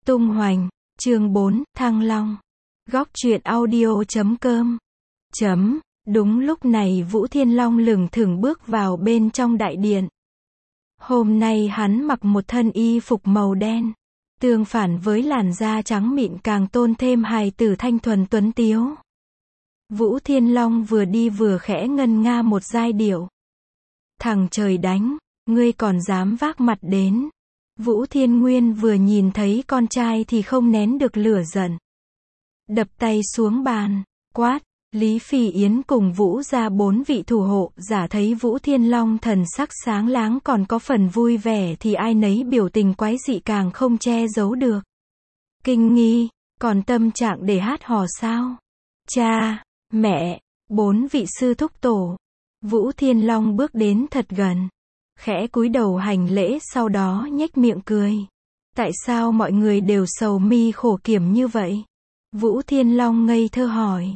Tung hoành, chương 4, Thăng Long. Góc truyện audio.com. Đúng lúc này Vũ Thiên Long lững thững bước vào bên trong đại điện. Hôm nay hắn mặc một thân y phục màu đen, tương phản với làn da trắng mịn càng tôn thêm hài tử thanh thuần tuấn tiếu. Vũ Thiên Long vừa đi vừa khẽ ngân nga một giai điệu. Thằng trời đánh, ngươi còn dám vác mặt đến. Vũ Thiên Nguyên vừa nhìn thấy con trai thì không nén được lửa giận. Đập tay xuống bàn, quát. Lý Phi Yến cùng Vũ gia 4 vị thủ hộ giả thấy Vũ Thiên Long thần sắc sáng láng còn có phần vui vẻ thì ai nấy biểu tình quái dị càng không che giấu được. Kinh nghi, còn tâm trạng để hát hò sao? Cha, mẹ, 4 vị sư thúc tổ. Vũ Thiên Long bước đến thật gần, khẽ cúi đầu hành lễ sau đó nhếch miệng cười. Tại sao mọi người đều sầu mi khổ kiểm như vậy? Vũ Thiên Long ngây thơ hỏi.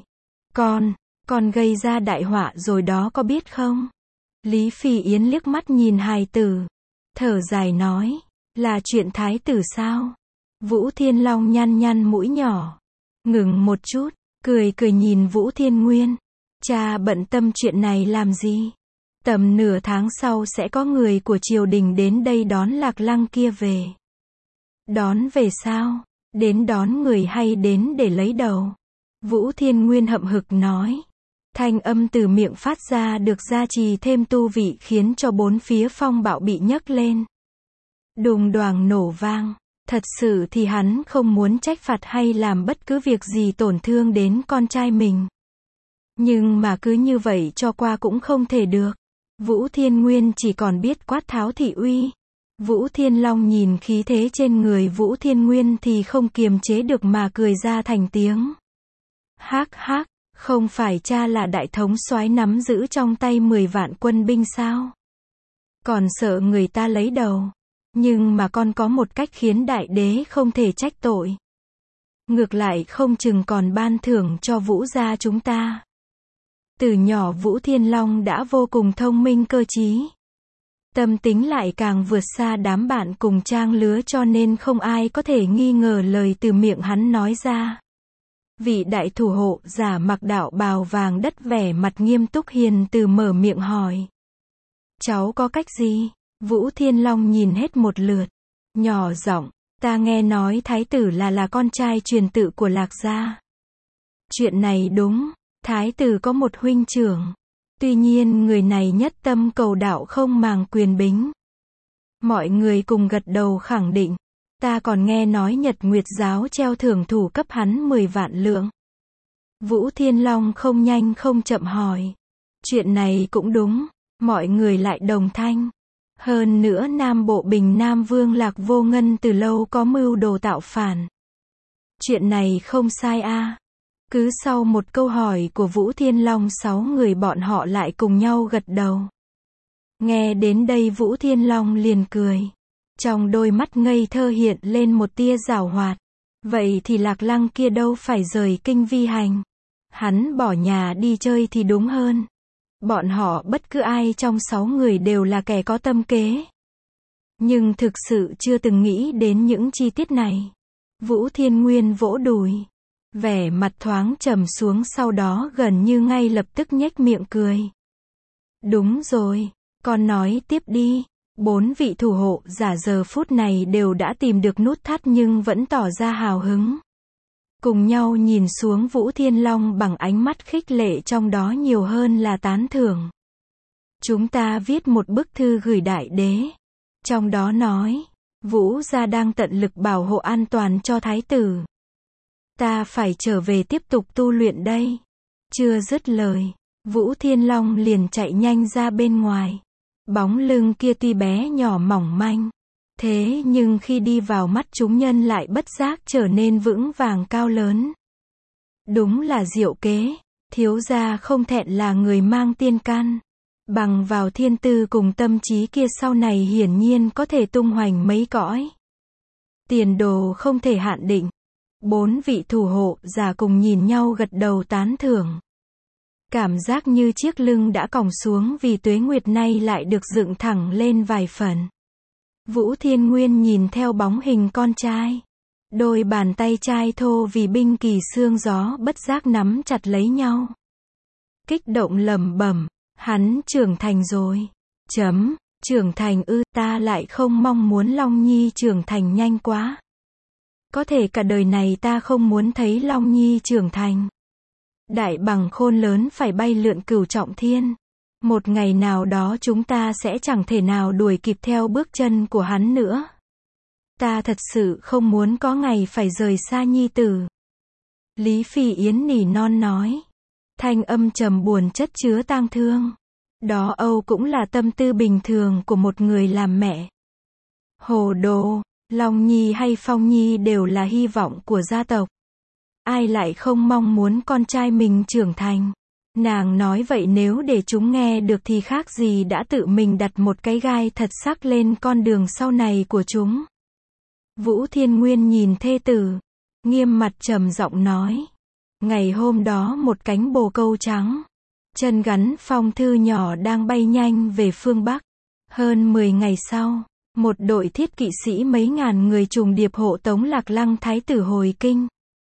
Con gây ra đại họa rồi đó có biết không? Lý Phi Yến liếc mắt nhìn hài tử, thở dài nói, là chuyện thái tử sao? Vũ Thiên Long nhăn nhăn mũi nhỏ, ngừng một chút, cười nhìn Vũ Thiên Nguyên. Cha bận tâm chuyện này làm gì? Tầm nửa tháng sau sẽ có người của triều đình đến đây đón Lạc Lăng kia về. Đón về sao? Đến đón người hay đến để lấy đầu? Vũ Thiên Nguyên hậm hực nói. Thanh âm từ miệng phát ra được gia trì thêm tu vị khiến cho bốn phía phong bạo bị nhấc lên. Đùng đoàng nổ vang. Thật sự thì hắn không muốn trách phạt hay làm bất cứ việc gì tổn thương đến con trai mình. Nhưng mà cứ như vậy cho qua cũng không thể được. Vũ Thiên Nguyên chỉ còn biết quát tháo thị uy. Vũ Thiên Long nhìn khí thế trên người Vũ Thiên Nguyên thì không kiềm chế được mà cười ra thành tiếng. Hắc hắc, không phải cha là đại thống soái nắm giữ trong tay 10 vạn quân binh sao? Còn sợ người ta lấy đầu. Nhưng mà con có một cách khiến đại đế không thể trách tội. Ngược lại không chừng còn ban thưởng cho Vũ gia chúng ta. Từ nhỏ Vũ Thiên Long đã vô cùng thông minh cơ trí. Tâm tính lại càng vượt xa đám bạn cùng trang lứa cho nên không ai có thể nghi ngờ lời từ miệng hắn nói ra. Vị đại thủ hộ giả mặc đạo bào vàng đất vẻ mặt nghiêm túc hiền từ mở miệng hỏi. Cháu có cách gì? Vũ Thiên Long nhìn hết một lượt. Nhỏ giọng, ta nghe nói thái tử là con trai truyền tự của Lạc gia. Chuyện này đúng, thái tử có một huynh trưởng. Tuy nhiên người này nhất tâm cầu đạo không màng quyền bính. Mọi người cùng gật đầu khẳng định. Ta còn nghe nói Nhật Nguyệt giáo treo thưởng thủ cấp hắn 10 vạn lượng. Vũ Thiên Long không nhanh không chậm hỏi. Chuyện này cũng đúng, mọi người lại đồng thanh. Hơn nữa Nam Bộ Bình Nam Vương Lạc Vô Ngân từ lâu có mưu đồ tạo phản. Chuyện này không sai a. Cứ sau một câu hỏi của Vũ Thiên Long 6 người bọn họ lại cùng nhau gật đầu. Nghe đến đây Vũ Thiên Long liền cười. Trong đôi mắt ngây thơ hiện lên một tia giảo hoạt. Vậy thì Lạc Lăng kia đâu phải rời kinh vi hành. Hắn bỏ nhà đi chơi thì đúng hơn. Bọn họ bất cứ ai trong 6 người đều là kẻ có tâm kế. Nhưng thực sự chưa từng nghĩ đến những chi tiết này. Vũ Thiên Nguyên vỗ đùi. Vẻ mặt thoáng trầm xuống sau đó gần như ngay lập tức nhếch miệng cười. Đúng rồi, con nói tiếp đi. 4 vị thủ hộ giả giờ phút này đều đã tìm được nút thắt nhưng vẫn tỏ ra hào hứng. Cùng nhau nhìn xuống Vũ Thiên Long bằng ánh mắt khích lệ trong đó nhiều hơn là tán thưởng. Chúng ta viết một bức thư gửi đại đế. Trong đó nói, Vũ gia đang tận lực bảo hộ an toàn cho thái tử. Ta phải trở về tiếp tục tu luyện đây. Chưa dứt lời, Vũ Thiên Long liền chạy nhanh ra bên ngoài. Bóng lưng kia tuy bé nhỏ mỏng manh. Thế nhưng khi đi vào mắt chúng nhân lại bất giác trở nên vững vàng cao lớn. Đúng là diệu kế. Thiếu gia không thẹn là người mang tiên can. Bằng vào thiên tư cùng tâm trí kia sau này hiển nhiên có thể tung hoành mấy cõi. Tiền đồ không thể hạn định. 4 vị thủ hộ giả cùng nhìn nhau gật đầu tán thưởng. Cảm giác như chiếc lưng đã còng xuống vì tuế nguyệt nay lại được dựng thẳng lên vài phần. Vũ Thiên Nguyên nhìn theo bóng hình con trai. Đôi bàn tay trai thô vì binh kỳ xương gió bất giác nắm chặt lấy nhau. Kích động lẩm bẩm, hắn trưởng thành rồi. Trưởng thành ư, ta lại không mong muốn Long Nhi trưởng thành nhanh quá. Có thể cả đời này ta không muốn thấy Long Nhi trưởng thành. Đại bằng khôn lớn phải bay lượn cửu trọng thiên. Một ngày nào đó chúng ta sẽ chẳng thể nào đuổi kịp theo bước chân của hắn nữa. Ta thật sự không muốn có ngày phải rời xa nhi tử. Lý Phi Yến nỉ non nói. Thanh âm trầm buồn chất chứa tang thương. Đó âu cũng là tâm tư bình thường của một người làm mẹ. Hồ đồ, Long Nhi hay Phong Nhi đều là hy vọng của gia tộc. Ai lại không mong muốn con trai mình trưởng thành. Nàng nói vậy nếu để chúng nghe được thì khác gì đã tự mình đặt một cái gai thật sắc lên con đường sau này của chúng. Vũ Thiên Nguyên nhìn thê tử, nghiêm mặt trầm giọng nói. Ngày hôm đó một cánh bồ câu trắng, chân gắn phong thư nhỏ đang bay nhanh về phương Bắc. Hơn 10 ngày sau, một đội thiết kỵ sĩ mấy ngàn người trùng điệp hộ tống Lạc Lăng thái tử hồi kinh.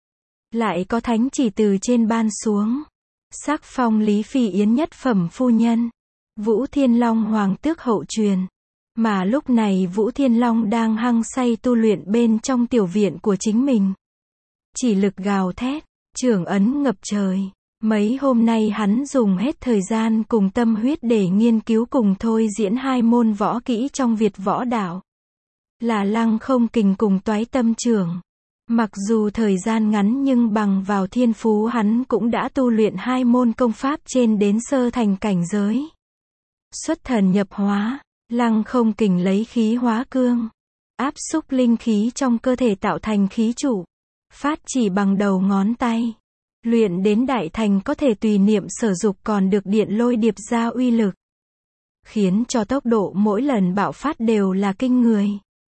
Lại có thánh chỉ từ trên ban xuống. Sắc phong Lý Phi Yến nhất phẩm phu nhân. Vũ Thiên Long hoàng tước hậu truyền. Mà lúc này Vũ Thiên Long đang hăng say tu luyện bên trong tiểu viện của chính mình. Chỉ lực gào thét, trưởng ấn ngập trời. Mấy hôm nay hắn dùng hết thời gian cùng tâm huyết để nghiên cứu cùng thôi diễn 2 môn võ kỹ trong Việt võ đạo. Là Lăng Không Kình cùng Toái Tâm Trưởng. Mặc dù thời gian ngắn nhưng bằng vào thiên phú hắn cũng đã tu luyện 2 môn công pháp trên đến sơ thành cảnh giới. Xuất thần nhập hóa, Lăng Không Kình lấy khí hóa cương, áp xúc linh khí trong cơ thể tạo thành khí trụ, phát chỉ bằng đầu ngón tay. Luyện đến đại thành có thể tùy niệm sở dục còn được điện lôi điệp ra uy lực. Khiến cho tốc độ mỗi lần bạo phát đều là kinh người.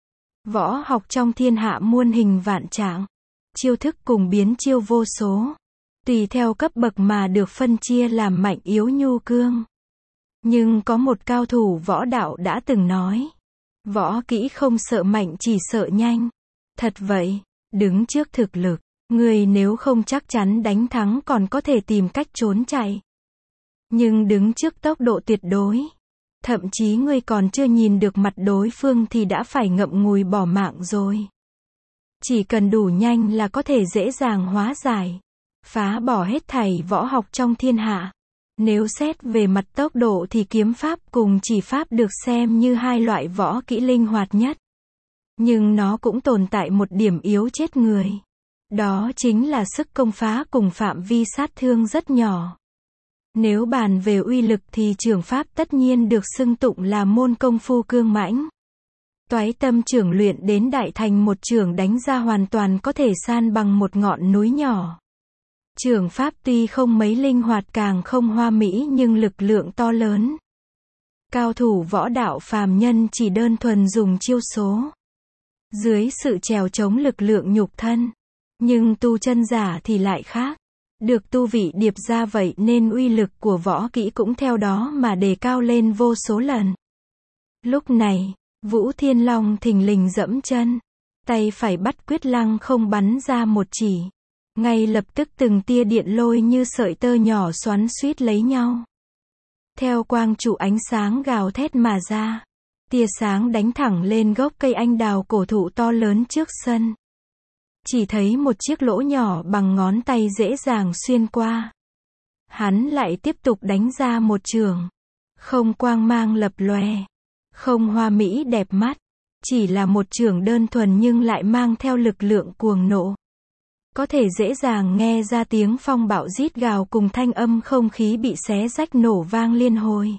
Võ học trong thiên hạ muôn hình vạn trạng. Chiêu thức cùng biến chiêu vô số. Tùy theo cấp bậc mà được phân chia làm mạnh yếu nhu cương. Nhưng có một cao thủ võ đạo đã từng nói. Võ kỹ không sợ mạnh chỉ sợ nhanh. Thật vậy, đứng trước thực lực. Người nếu không chắc chắn đánh thắng còn có thể tìm cách trốn chạy. Nhưng đứng trước tốc độ tuyệt đối, thậm chí người còn chưa nhìn được mặt đối phương thì đã phải ngậm ngùi bỏ mạng rồi. Chỉ cần đủ nhanh là có thể dễ dàng hóa giải, phá bỏ hết thảy võ học trong thiên hạ. Nếu xét về mặt tốc độ thì kiếm pháp cùng chỉ pháp được xem như 2 loại võ kỹ linh hoạt nhất. Nhưng nó cũng tồn tại một điểm yếu chết người. Đó chính là sức công phá cùng phạm vi sát thương rất nhỏ. Nếu bàn về uy lực thì trưởng pháp tất nhiên được xưng tụng là môn công phu cương mãnh. Toái Tâm Trưởng luyện đến đại thành một trưởng đánh ra hoàn toàn có thể san bằng một ngọn núi nhỏ. Trưởng pháp tuy không mấy linh hoạt càng không hoa mỹ nhưng lực lượng to lớn. Cao thủ võ đạo phàm nhân chỉ đơn thuần dùng chiêu số. Dưới sự trèo chống lực lượng nhục thân. Nhưng tu chân giả thì lại khác. Được tu vị điệp ra vậy nên uy lực của võ kỹ cũng theo đó mà đề cao lên vô số lần. Lúc này, Vũ Thiên Long thình lình dẫm chân. Tay phải bắt quyết Lăng Không bắn ra một chỉ. Ngay lập tức từng tia điện lôi như sợi tơ nhỏ xoắn xuýt lấy nhau. Theo quang trụ ánh sáng gào thét mà ra. Tia sáng đánh thẳng lên gốc cây anh đào cổ thụ to lớn trước sân. Chỉ thấy một chiếc lỗ nhỏ bằng ngón tay dễ dàng xuyên qua. Hắn lại tiếp tục đánh ra một chưởng. Không quang mang lập lòe. Không hoa mỹ đẹp mắt. Chỉ là một chưởng đơn thuần nhưng lại mang theo lực lượng cuồng nộ. Có thể dễ dàng nghe ra tiếng phong bạo rít gào cùng thanh âm không khí bị xé rách nổ vang liên hồi.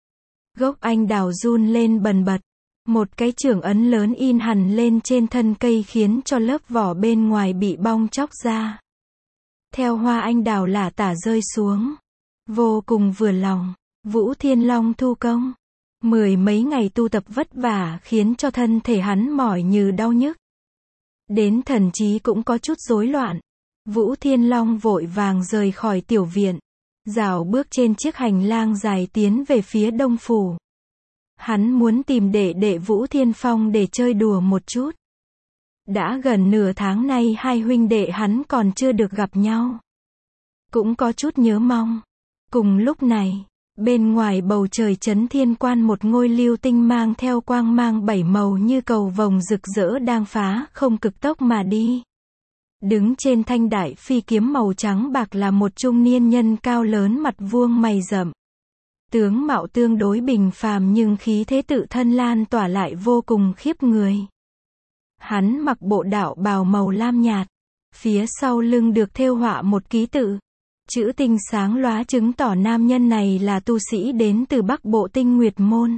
Gốc anh đào run lên bần bật. Một cái chưởng ấn lớn in hẳn lên trên thân cây khiến cho lớp vỏ bên ngoài bị bong tróc ra. Theo hoa anh đào lả tả rơi xuống. Vô cùng vừa lòng, Vũ Thiên Long thu công. 10 mấy ngày tu tập vất vả khiến cho thân thể hắn mỏi như đau nhức. Đến thần trí cũng có chút rối loạn. Vũ Thiên Long vội vàng rời khỏi tiểu viện. Dạo bước trên chiếc hành lang dài tiến về phía đông phủ. Hắn muốn tìm đệ đệ Vũ Thiên Phong để chơi đùa một chút. Đã gần nửa tháng nay hai huynh đệ hắn còn chưa được gặp nhau. Cũng có chút nhớ mong. Cùng lúc này, bên ngoài bầu trời chấn thiên quan một ngôi lưu tinh mang theo quang mang bảy màu như cầu vồng rực rỡ đang phá không cực tốc mà đi. Đứng trên thanh đại phi kiếm màu trắng bạc là một trung niên nhân cao lớn mặt vuông mày rậm. Tướng mạo tương đối bình phàm nhưng khí thế tự thân lan tỏa lại vô cùng khiếp người. Hắn mặc bộ đạo bào màu lam nhạt. Phía sau lưng được thêu họa một ký tự. Chữ tinh sáng lóa chứng tỏ nam nhân này là tu sĩ đến từ Bắc Bộ Tinh Nguyệt Môn.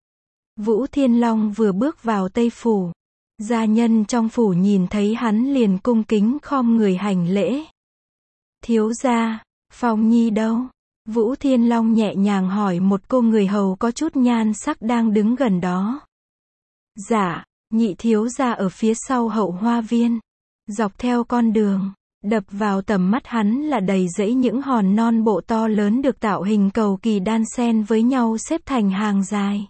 Vũ Thiên Long vừa bước vào Tây Phủ. Gia nhân trong phủ nhìn thấy hắn liền cung kính khom người hành lễ. Thiếu gia, Phong Nhi đâu? Vũ Thiên Long nhẹ nhàng hỏi một cô người hầu có chút nhan sắc đang đứng gần đó. Dạ, nhị thiếu gia ở phía sau hậu hoa viên. Dọc theo con đường, đập vào tầm mắt hắn là đầy rẫy những hòn non bộ to lớn được tạo hình cầu kỳ đan xen với nhau xếp thành hàng dài.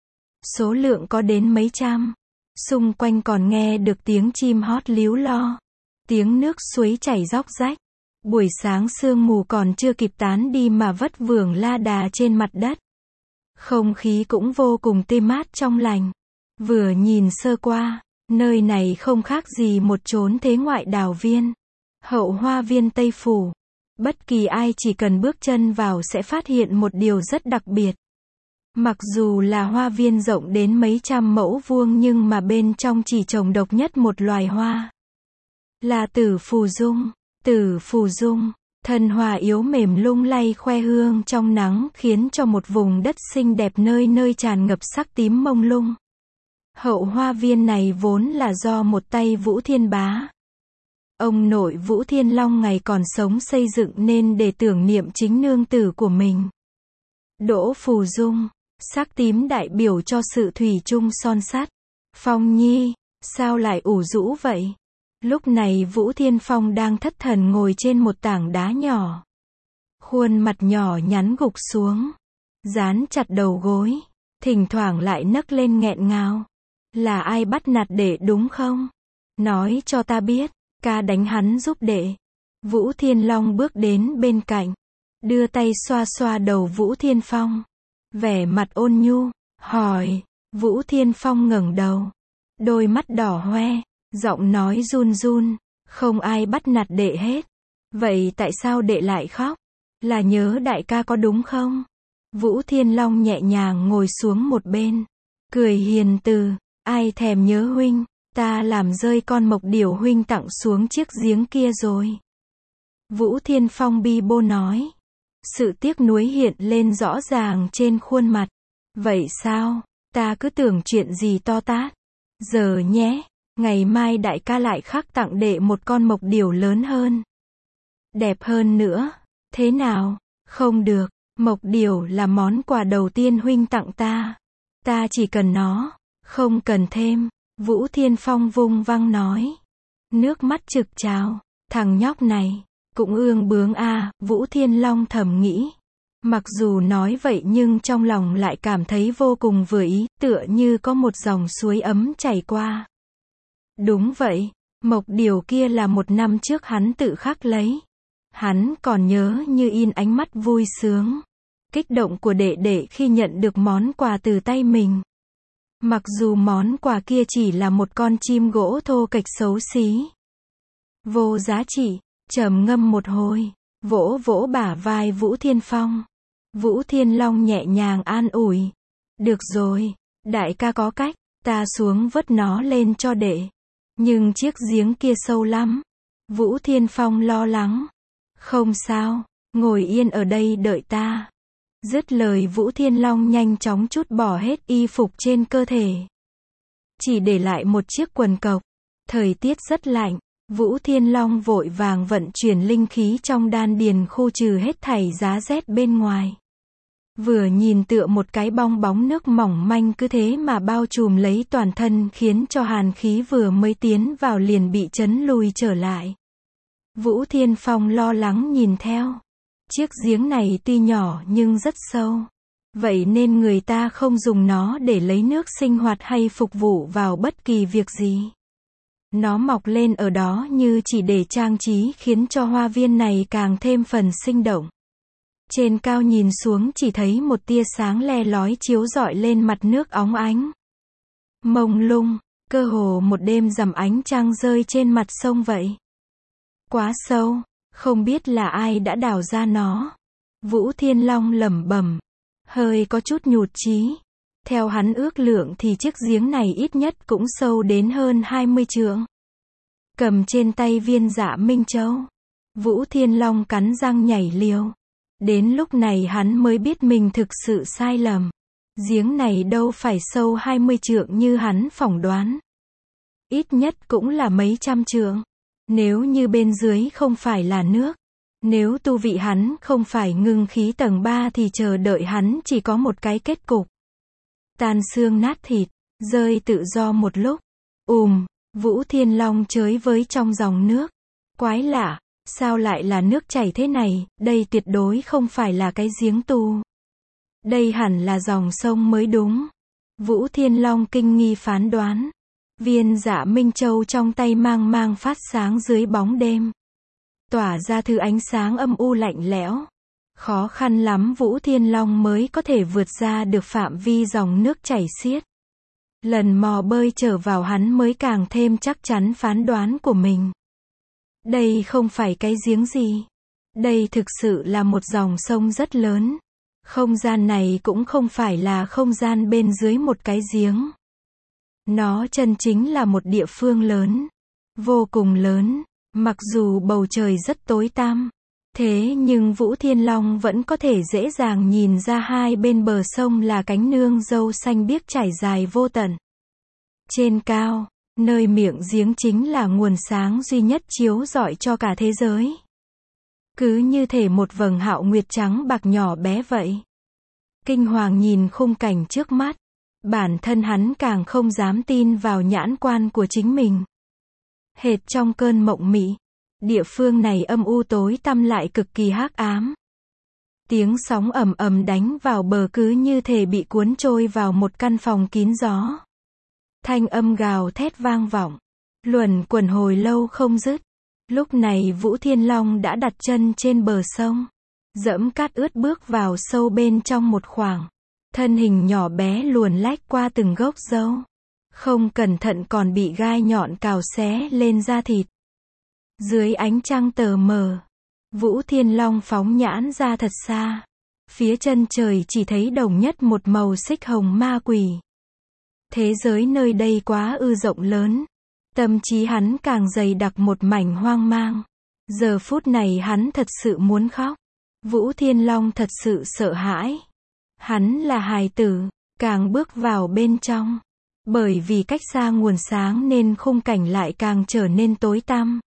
Số lượng có đến mấy trăm. Xung quanh còn nghe được tiếng chim hót líu lo. Tiếng nước suối chảy róc rách. Buổi sáng sương mù còn chưa kịp tán đi mà vất vưởng la đà trên mặt đất. Không khí cũng vô cùng tươi mát trong lành. Vừa nhìn sơ qua, nơi này không khác gì một chốn thế ngoại đào viên. Hậu hoa viên Tây Phủ. Bất kỳ ai chỉ cần bước chân vào sẽ phát hiện một điều rất đặc biệt. Mặc dù là hoa viên rộng đến mấy trăm mẫu vuông nhưng mà bên trong chỉ trồng độc nhất một loài hoa. Là tử phù dung. Tử phù dung, thân hoa yếu mềm lung lay khoe hương trong nắng khiến cho một vùng đất xinh đẹp nơi nơi tràn ngập sắc tím mông lung. Hậu hoa viên này vốn là do một tay Vũ Thiên Bá. Ông nội Vũ Thiên Long ngày còn sống xây dựng nên để tưởng niệm chính nương tử của mình. Đỗ phù dung, sắc tím đại biểu cho sự thủy chung son sắt. Phong Nhi, sao lại ủ rũ vậy? Lúc này Vũ Thiên Phong đang thất thần ngồi trên một tảng đá nhỏ. Khuôn mặt nhỏ nhắn gục xuống. Dán chặt đầu gối. Thỉnh thoảng lại nấc lên nghẹn ngào. Là ai bắt nạt đệ đúng không? Nói cho ta biết. Ca đánh hắn giúp đệ. Vũ Thiên Long bước đến bên cạnh. Đưa tay xoa xoa đầu Vũ Thiên Phong. Vẻ mặt ôn nhu. Hỏi. Vũ Thiên Phong ngẩng đầu. Đôi mắt đỏ hoe. Giọng nói run run, không ai bắt nạt đệ hết. Vậy tại sao đệ lại khóc? Là nhớ đại ca có đúng không? Vũ Thiên Long nhẹ nhàng ngồi xuống một bên, cười hiền từ, ai thèm nhớ huynh, ta làm rơi con mộc điểu huynh tặng xuống chiếc giếng kia rồi. Vũ Thiên Phong bi bô nói. Sự tiếc nuối hiện lên rõ ràng trên khuôn mặt. Vậy sao? Ta cứ tưởng chuyện gì to tát. Giờ nhé. Ngày mai đại ca lại khắc tặng đệ một con mộc điểu lớn hơn. Đẹp hơn nữa. Thế nào? Không được. Mộc điểu là món quà đầu tiên huynh tặng ta. Ta chỉ cần nó. Không cần thêm. Vũ Thiên Phong vung văng nói. Nước mắt trực trào. Thằng nhóc này. Cũng ương bướng a. Vũ Thiên Long thầm nghĩ. Mặc dù nói vậy nhưng trong lòng lại cảm thấy vô cùng vừa ý. Tựa như có một dòng suối ấm chảy qua. Đúng vậy, mộc điểu kia là một năm trước hắn tự khắc lấy. Hắn còn nhớ như in ánh mắt vui sướng, kích động của đệ đệ khi nhận được món quà từ tay mình. Mặc dù món quà kia chỉ là một con chim gỗ thô kệch xấu xí, vô giá trị, trầm ngâm một hồi, vỗ vỗ bả vai Vũ Thiên Phong. Vũ Thiên Long nhẹ nhàng an ủi. Được rồi, đại ca có cách, ta xuống vớt nó lên cho đệ. Nhưng chiếc giếng kia sâu lắm. Vũ Thiên Phong lo lắng. Không sao, ngồi yên ở đây đợi ta. Dứt lời Vũ Thiên Long nhanh chóng trút bỏ hết y phục trên cơ thể. Chỉ để lại một chiếc quần cộc. Thời tiết rất lạnh. Vũ Thiên Long vội vàng vận chuyển linh khí trong đan điền khu trừ hết thảy giá rét bên ngoài. Vừa nhìn tựa một cái bong bóng nước mỏng manh cứ thế mà bao trùm lấy toàn thân khiến cho hàn khí vừa mới tiến vào liền bị chấn lùi trở lại. Vũ Thiên Phong lo lắng nhìn theo. Chiếc giếng này tuy nhỏ nhưng rất sâu. Vậy nên người ta không dùng nó để lấy nước sinh hoạt hay phục vụ vào bất kỳ việc gì. Nó mọc lên ở đó như chỉ để trang trí khiến cho hoa viên này càng thêm phần sinh động. Trên cao nhìn xuống chỉ thấy một tia sáng le lói chiếu rọi lên mặt nước óng ánh. Mông lung, cơ hồ một đêm rằm ánh trăng rơi trên mặt sông vậy. Quá sâu, không biết là ai đã đào ra nó. Vũ Thiên Long lẩm bẩm, hơi có chút nhụt chí. Theo hắn ước lượng thì chiếc giếng này ít nhất cũng sâu đến hơn 20 trượng. Cầm trên tay viên Dạ Minh Châu, Vũ Thiên Long cắn răng nhảy liều. Đến lúc này hắn mới biết mình thực sự sai lầm. Giếng này đâu phải sâu 20 trượng như hắn phỏng đoán. Ít nhất cũng là mấy trăm trượng. Nếu như bên dưới không phải là nước, nếu tu vị hắn không phải ngưng khí tầng 3 thì chờ đợi hắn chỉ có một cái kết cục. Tan xương nát thịt, rơi tự do một lúc. Vũ Thiên Long chới với trong dòng nước. Quái lạ, sao lại là nước chảy thế này, đây tuyệt đối không phải là cái giếng tu. Đây hẳn là dòng sông mới đúng. Vũ Thiên Long kinh nghi phán đoán. Viên Dạ Minh Châu trong tay mang mang phát sáng dưới bóng đêm. Tỏa ra thứ ánh sáng âm u lạnh lẽo. Khó khăn lắm Vũ Thiên Long mới có thể vượt ra được phạm vi dòng nước chảy xiết. Lần mò bơi trở vào hắn mới càng thêm chắc chắn phán đoán của mình. Đây không phải cái giếng gì. Đây thực sự là một dòng sông rất lớn. Không gian này cũng không phải là không gian bên dưới một cái giếng. Nó chân chính là một địa phương lớn. Vô cùng lớn. Mặc dù bầu trời rất tối tăm. Thế nhưng Vũ Thiên Long vẫn có thể dễ dàng nhìn ra hai bên bờ sông là cánh nương dâu xanh biếc trải dài vô tận. Trên cao, nơi miệng giếng chính là nguồn sáng duy nhất chiếu rọi cho cả thế giới. Cứ như thể một vầng hạo nguyệt trắng bạc nhỏ bé vậy. Kinh hoàng nhìn khung cảnh trước mắt. Bản thân hắn càng không dám tin vào nhãn quan của chính mình. Hệt trong cơn mộng mị. Địa phương này âm u tối tăm lại cực kỳ hắc ám. Tiếng sóng ầm ầm đánh vào bờ cứ như thể bị cuốn trôi vào một căn phòng kín gió. Thanh âm gào thét vang vọng. Luẩn quẩn hồi lâu không dứt. Lúc này Vũ Thiên Long đã đặt chân trên bờ sông. Dẫm cát ướt bước vào sâu bên trong một khoảng. Thân hình nhỏ bé luồn lách qua từng gốc dâu. Không cẩn thận còn bị gai nhọn cào xé lên da thịt. Dưới ánh trăng tờ mờ, Vũ Thiên Long phóng nhãn ra thật xa. Phía chân trời chỉ thấy đồng nhất một màu xích hồng ma quỷ. Thế giới nơi đây quá rộng lớn. Tâm trí hắn càng dày đặc một mảnh hoang mang. Giờ phút này hắn thật sự muốn khóc. Vũ Thiên Long thật sự sợ hãi. Hắn là hài tử, càng bước vào bên trong. Bởi vì cách xa nguồn sáng nên khung cảnh lại càng trở nên tối tăm.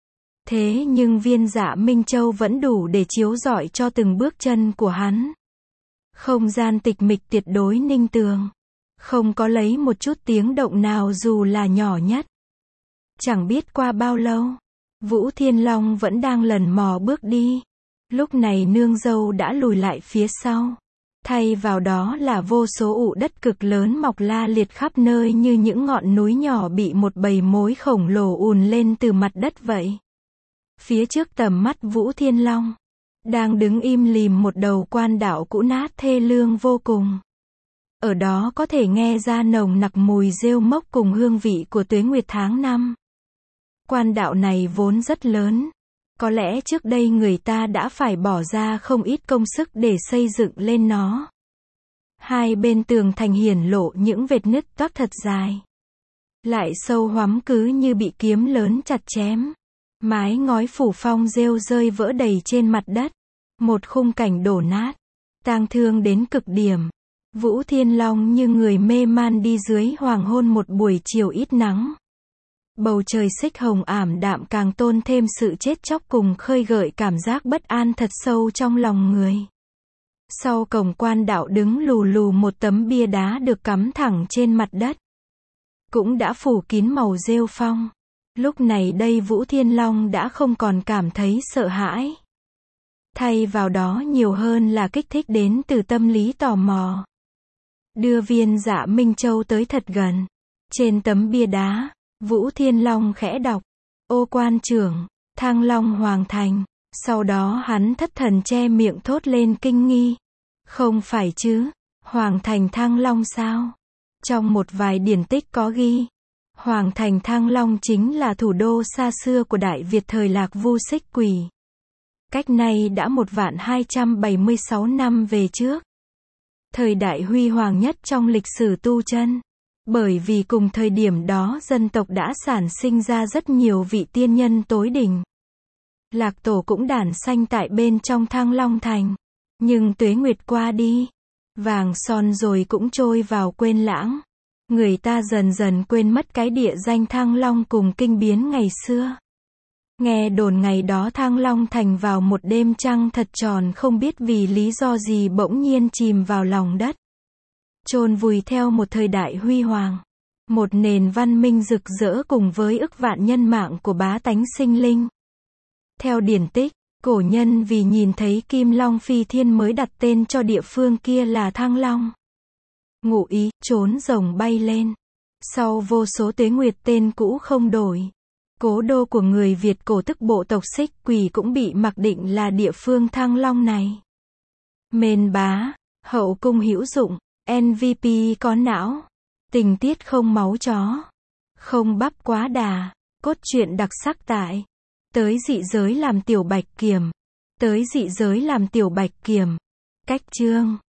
Thế nhưng viên Dạ Minh Châu vẫn đủ để chiếu rọi cho từng bước chân của hắn. Không gian tịch mịch tuyệt đối ninh tường. Không có lấy một chút tiếng động nào dù là nhỏ nhất. Chẳng biết qua bao lâu, Vũ Thiên Long vẫn đang lần mò bước đi. Lúc này nương dâu đã lùi lại phía sau. Thay vào đó là vô số ụ đất cực lớn mọc la liệt khắp nơi như những ngọn núi nhỏ bị một bầy mối khổng lồ ùn lên từ mặt đất vậy. Phía trước tầm mắt Vũ Thiên Long, đang đứng im lìm một đầu quan đạo cũ nát thê lương vô cùng. Ở đó có thể nghe ra nồng nặc mùi rêu mốc cùng hương vị của tuế nguyệt tháng năm. Quan đạo này vốn rất lớn. Có lẽ trước đây người ta đã phải bỏ ra không ít công sức để xây dựng lên nó. Hai bên tường thành hiển lộ những vệt nứt toác thật dài. Lại sâu hoắm cứ như bị kiếm lớn chặt chém. Mái ngói phủ phong rêu rơi vỡ đầy trên mặt đất. Một khung cảnh đổ nát. Tang thương đến cực điểm. Vũ Thiên Long như người mê man đi dưới hoàng hôn một buổi chiều ít nắng. Bầu trời xích hồng ảm đạm càng tôn thêm sự chết chóc cùng khơi gợi cảm giác bất an thật sâu trong lòng người. Sau cổng quan đạo đứng lù lù một tấm bia đá được cắm thẳng trên mặt đất. Cũng đã phủ kín màu rêu phong. Lúc này đây Vũ Thiên Long đã không còn cảm thấy sợ hãi. Thay vào đó nhiều hơn là kích thích đến từ tâm lý tò mò. Đưa viên Dạ Minh Châu tới thật gần. Trên tấm bia đá, Vũ Thiên Long khẽ đọc. Ô quan trưởng, Thăng Long Hoàng Thành. Sau đó hắn thất thần che miệng thốt lên kinh nghi. Không phải chứ, Hoàng Thành Thăng Long sao? Trong một vài điển tích có ghi, Hoàng Thành Thăng Long chính là thủ đô xa xưa của Đại Việt thời Lạc Vu Xích Quỷ. Cách nay đã 1276 năm về trước. Thời đại huy hoàng nhất trong lịch sử tu chân. Bởi vì cùng thời điểm đó dân tộc đã sản sinh ra rất nhiều vị tiên nhân tối đỉnh. Lạc Tổ cũng đản sanh tại bên trong Thăng Long Thành. Nhưng tuế nguyệt qua đi, vàng son rồi cũng trôi vào quên lãng. Người ta dần dần quên mất cái địa danh Thăng Long cùng kinh biến ngày xưa. Nghe đồn ngày đó Thăng Long Thành vào một đêm trăng thật tròn không biết vì lý do gì bỗng nhiên chìm vào lòng đất. Chôn vùi theo một thời đại huy hoàng. Một nền văn minh rực rỡ cùng với ức vạn nhân mạng của bá tánh sinh linh. Theo điển tích, cổ nhân vì nhìn thấy Kim Long phi thiên mới đặt tên cho địa phương kia là Thăng Long. Ngụ ý, trốn rồng bay lên. Sau vô số tuế nguyệt tên cũ không đổi. Cố đô của người Việt cổ tức bộ tộc Xích Quỷ cũng bị mặc định là địa phương Thăng Long này. Mên bá, hậu cung hữu dụng, MVP có não, tình tiết không máu chó, không bắp quá đà, cốt truyện đặc sắc tại. Tới dị giới làm tiểu bạch kiểm. Tới dị giới làm tiểu bạch kiểm. Cách chương